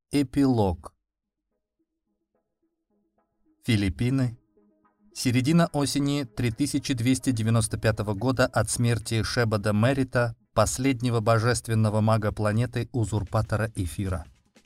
Эпилог. Филиппины. Середина осени 3295 года от смерти Шебада Мерита, последнего божественного мага планеты, узурпатора Эфира.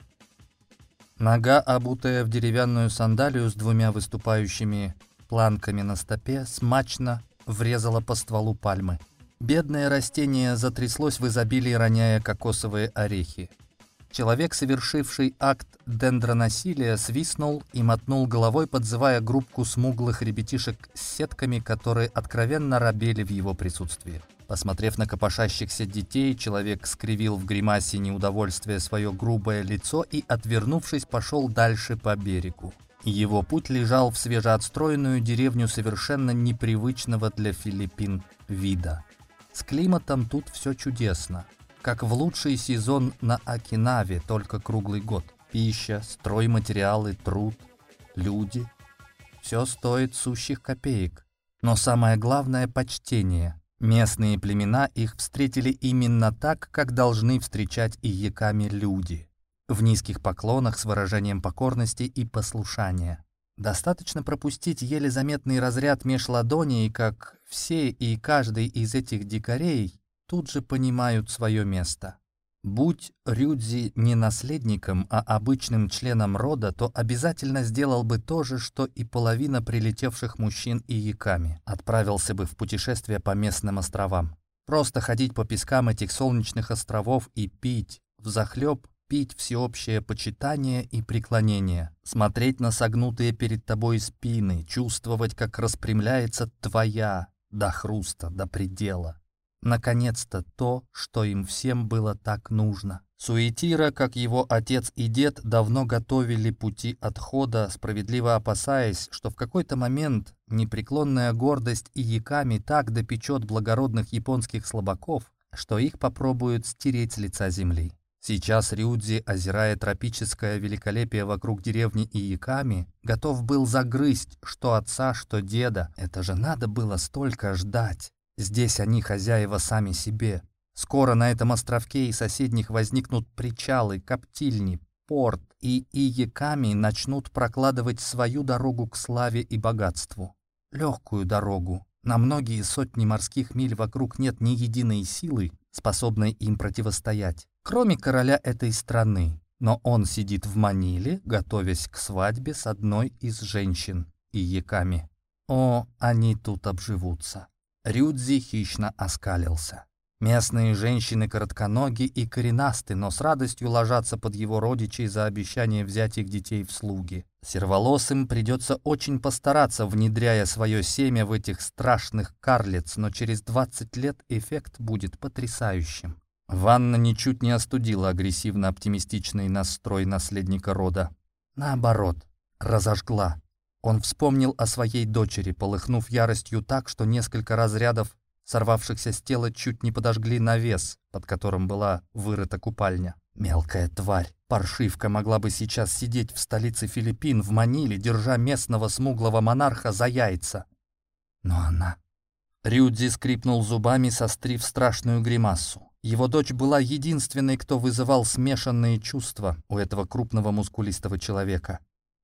Нога, обутая в деревянную сандалию с двумя выступающими планками на стопе, смачно врезала по стволу пальмы. Бедное растение затряслось в изобилии, роняя кокосовые орехи. Человек, совершивший акт дендронасилия, свистнул и мотнул головой, подзывая группку смуглых ребятишек с сетками, которые откровенно робели в его присутствии. Посмотрев на копошащихся детей, человек скривил в гримасе неудовольствия свое грубое лицо и, отвернувшись, пошел дальше по берегу. Его путь лежал в свежеотстроенную деревню совершенно непривычного для Филиппин вида. С климатом тут все чудесно. Как в лучший сезон на Окинаве, только круглый год. Пища, стройматериалы, труд, люди. Все стоит сущих копеек. Но самое главное – почтение. Местные племена их встретили именно так, как должны встречать и яками люди. В низких поклонах с выражением покорности и послушания. Достаточно пропустить еле заметный разряд меж ладоней, как все и каждый из этих дикарей тут же понимают свое место. Будь Рюдзи не наследником, а обычным членом рода, то обязательно сделал бы то же, что и половина прилетевших мужчин и яками. Отправился бы в путешествие по местным островам. Просто ходить по пескам этих солнечных островов и пить взахлеб, пить всеобщее почитание и преклонение, смотреть на согнутые перед тобой спины, чувствовать, как распрямляется твоя до хруста, до предела. Наконец-то то, что им всем было так нужно. Суетира, как его отец и дед, давно готовили пути отхода, справедливо опасаясь, что в какой-то момент непреклонная гордость и яками так допечет благородных японских слабаков, что их попробуют стереть с лица земли. Сейчас Рюдзи, озирая тропическое великолепие вокруг деревни Ияками, готов был загрызть что отца, что деда. Это же надо было столько ждать. Здесь они хозяева сами себе. Скоро на этом островке и соседних возникнут причалы, коптильни, порт, и Ияками начнут прокладывать свою дорогу к славе и богатству. Легкую дорогу. На многие сотни морских миль вокруг нет ни единой силы, способной им противостоять, кроме короля этой страны. Но он сидит в Маниле, готовясь к свадьбе с одной из женщин Ияками. О, они тут обживутся. Рюдзи хищно оскалился. Местные женщины коротконоги и коренасты, но с радостью ложатся под его родичей за обещание взять их детей в слуги. Серволосым придется очень постараться, внедряя свое семя в этих страшных карлиц, но через 20 лет эффект будет потрясающим. Ванна ничуть не остудила агрессивно-оптимистичный настрой наследника рода. Наоборот, разожгла. Он вспомнил о своей дочери, полыхнув яростью так, что несколько разрядов, сорвавшихся с тела, чуть не подожгли навес, под которым была вырыта купальня. Мелкая тварь, паршивка, могла бы сейчас сидеть в столице Филиппин, в Маниле, держа местного смуглого монарха за яйца. Но она... Рюдзи скрипнул зубами, сострив страшную гримасу. Его дочь была единственной, кто вызывал смешанные чувства у этого крупного мускулистого человека.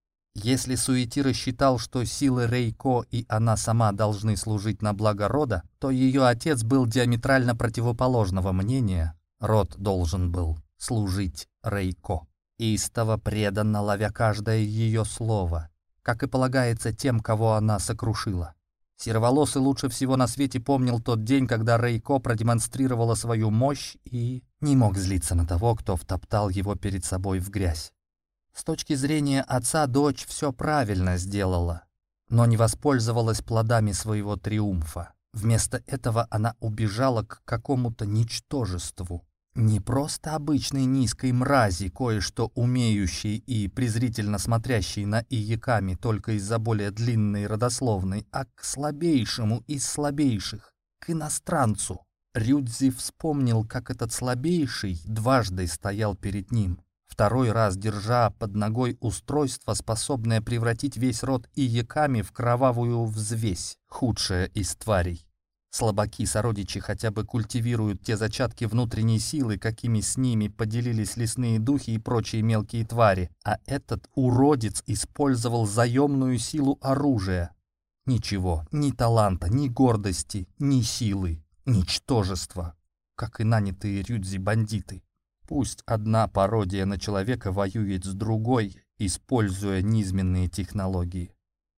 Если Суетира считал, что силы Рейко и она сама должны служить на благо рода, то ее отец был диаметрально противоположного мнения. Род должен был служить Рейко, истово преданно ловя каждое ее слово, как и полагается тем, кого она сокрушила. Сероволосый лучше всего на свете помнил тот день, когда Рейко продемонстрировала свою мощь и не мог злиться на того, кто втоптал его перед собой в грязь. С точки зрения отца, дочь все правильно сделала, но не воспользовалась плодами своего триумфа. Вместо этого она убежала к какому-то ничтожеству. Не просто обычной низкой мрази, кое-что умеющей и презрительно смотрящей на Ияками только из-за более длинной родословной, а к слабейшему из слабейших, к иностранцу. Рюдзи вспомнил, как этот слабейший дважды стоял перед ним. Второй раз держа под ногой устройство, способное превратить весь род Ияками в кровавую взвесь, худшее из тварей. Слабаки-сородичи хотя бы культивируют те зачатки внутренней силы, какими с ними поделились лесные духи и прочие мелкие твари, а этот уродец использовал заемную силу оружия. Ничего, ни таланта, ни гордости, ни силы. Ничтожество, как и нанятые рюдзи-бандиты. Пусть одна пародия на человека воюет с другой, используя низменные технологии.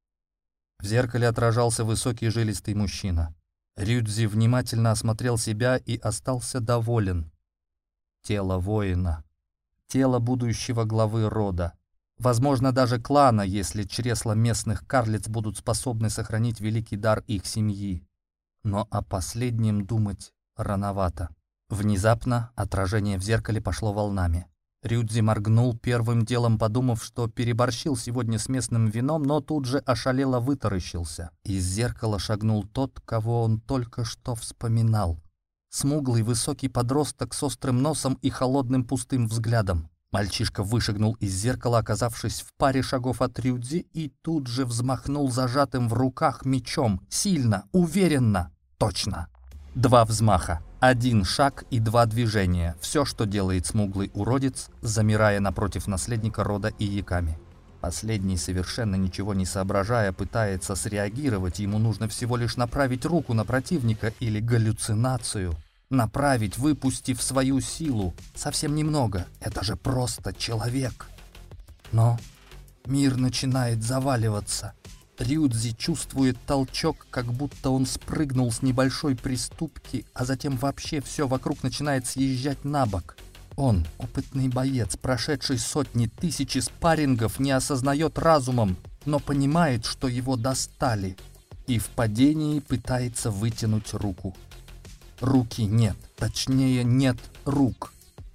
В зеркале отражался высокий жилистый мужчина. Рюдзи внимательно осмотрел себя и остался доволен. Тело воина. Тело будущего главы рода. Возможно, даже клана, если чресла местных карлиц будут способны сохранить великий дар их семьи. Но о последнем думать рановато. Внезапно отражение в зеркале пошло волнами. Рюдзи моргнул, первым делом подумав, что переборщил сегодня с местным вином, но тут же ошалело вытаращился. Из зеркала шагнул тот, кого он только что вспоминал. Смуглый высокий подросток с острым носом и холодным пустым взглядом. Мальчишка вышагнул из зеркала, оказавшись в паре шагов от Рюдзи, и тут же взмахнул зажатым в руках мечом. Сильно, уверенно, точно. 2 взмаха, 1 шаг и 2 движения. Все, что делает смуглый уродец, замирая напротив наследника рода Ияками. Последний, совершенно ничего не соображая, пытается среагировать. Ему нужно всего лишь направить руку на противника или галлюцинацию. Направить, выпустив свою силу. Совсем немного. Это же просто человек. Но мир начинает заваливаться. Рюдзи чувствует толчок, как будто он спрыгнул с небольшой приступки, а затем вообще все вокруг начинает съезжать на бок. Он, опытный боец, прошедший сотни тысяч спаррингов, не осознает разумом, но понимает, что его достали, и в падении пытается вытянуть руку. Руки нет, точнее нет рук.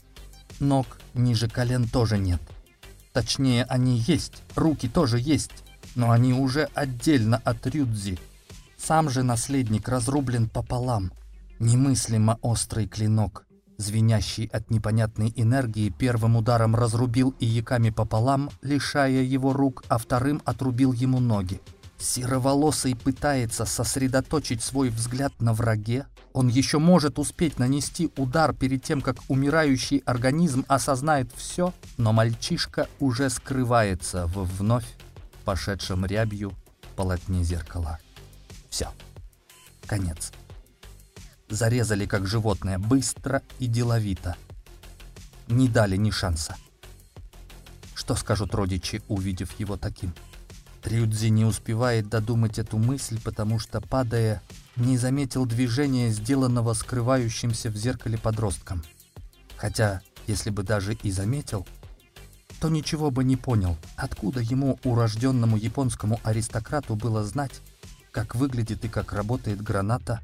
Ног ниже колен тоже нет. Точнее, они есть, руки тоже есть. Но они уже отдельно от Рюдзи. Сам же наследник разрублен пополам. Немыслимо острый клинок, звенящий от непонятной энергии, первым ударом разрубил Ияками пополам, лишая его рук, а вторым отрубил ему ноги. Сероволосый пытается сосредоточить свой взгляд на враге. Он еще может успеть нанести удар перед тем, как умирающий организм осознает все, но мальчишка уже скрывается в вновь пошедшем рябью полотне зеркала. Все. Конец. Зарезали как животное, быстро и деловито. Не дали ни шанса. Что скажут родичи, увидев его таким? Рюдзи не успевает додумать эту мысль, потому что, падая, не заметил движения, сделанного скрывающимся в зеркале подростком. Хотя, если бы даже и заметил, то ничего бы не понял, откуда ему, урожденному японскому аристократу, было знать, как выглядит и как работает граната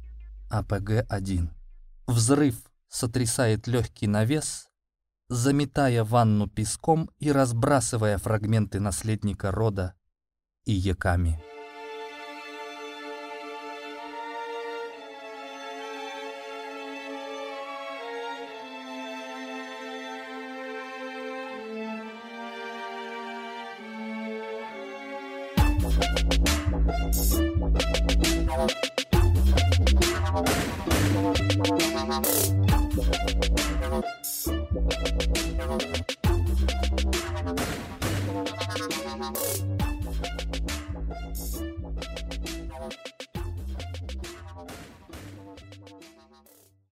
АПГ-1. Взрыв сотрясает легкий навес, заметая ванну песком и разбрасывая фрагменты наследника рода Ияками.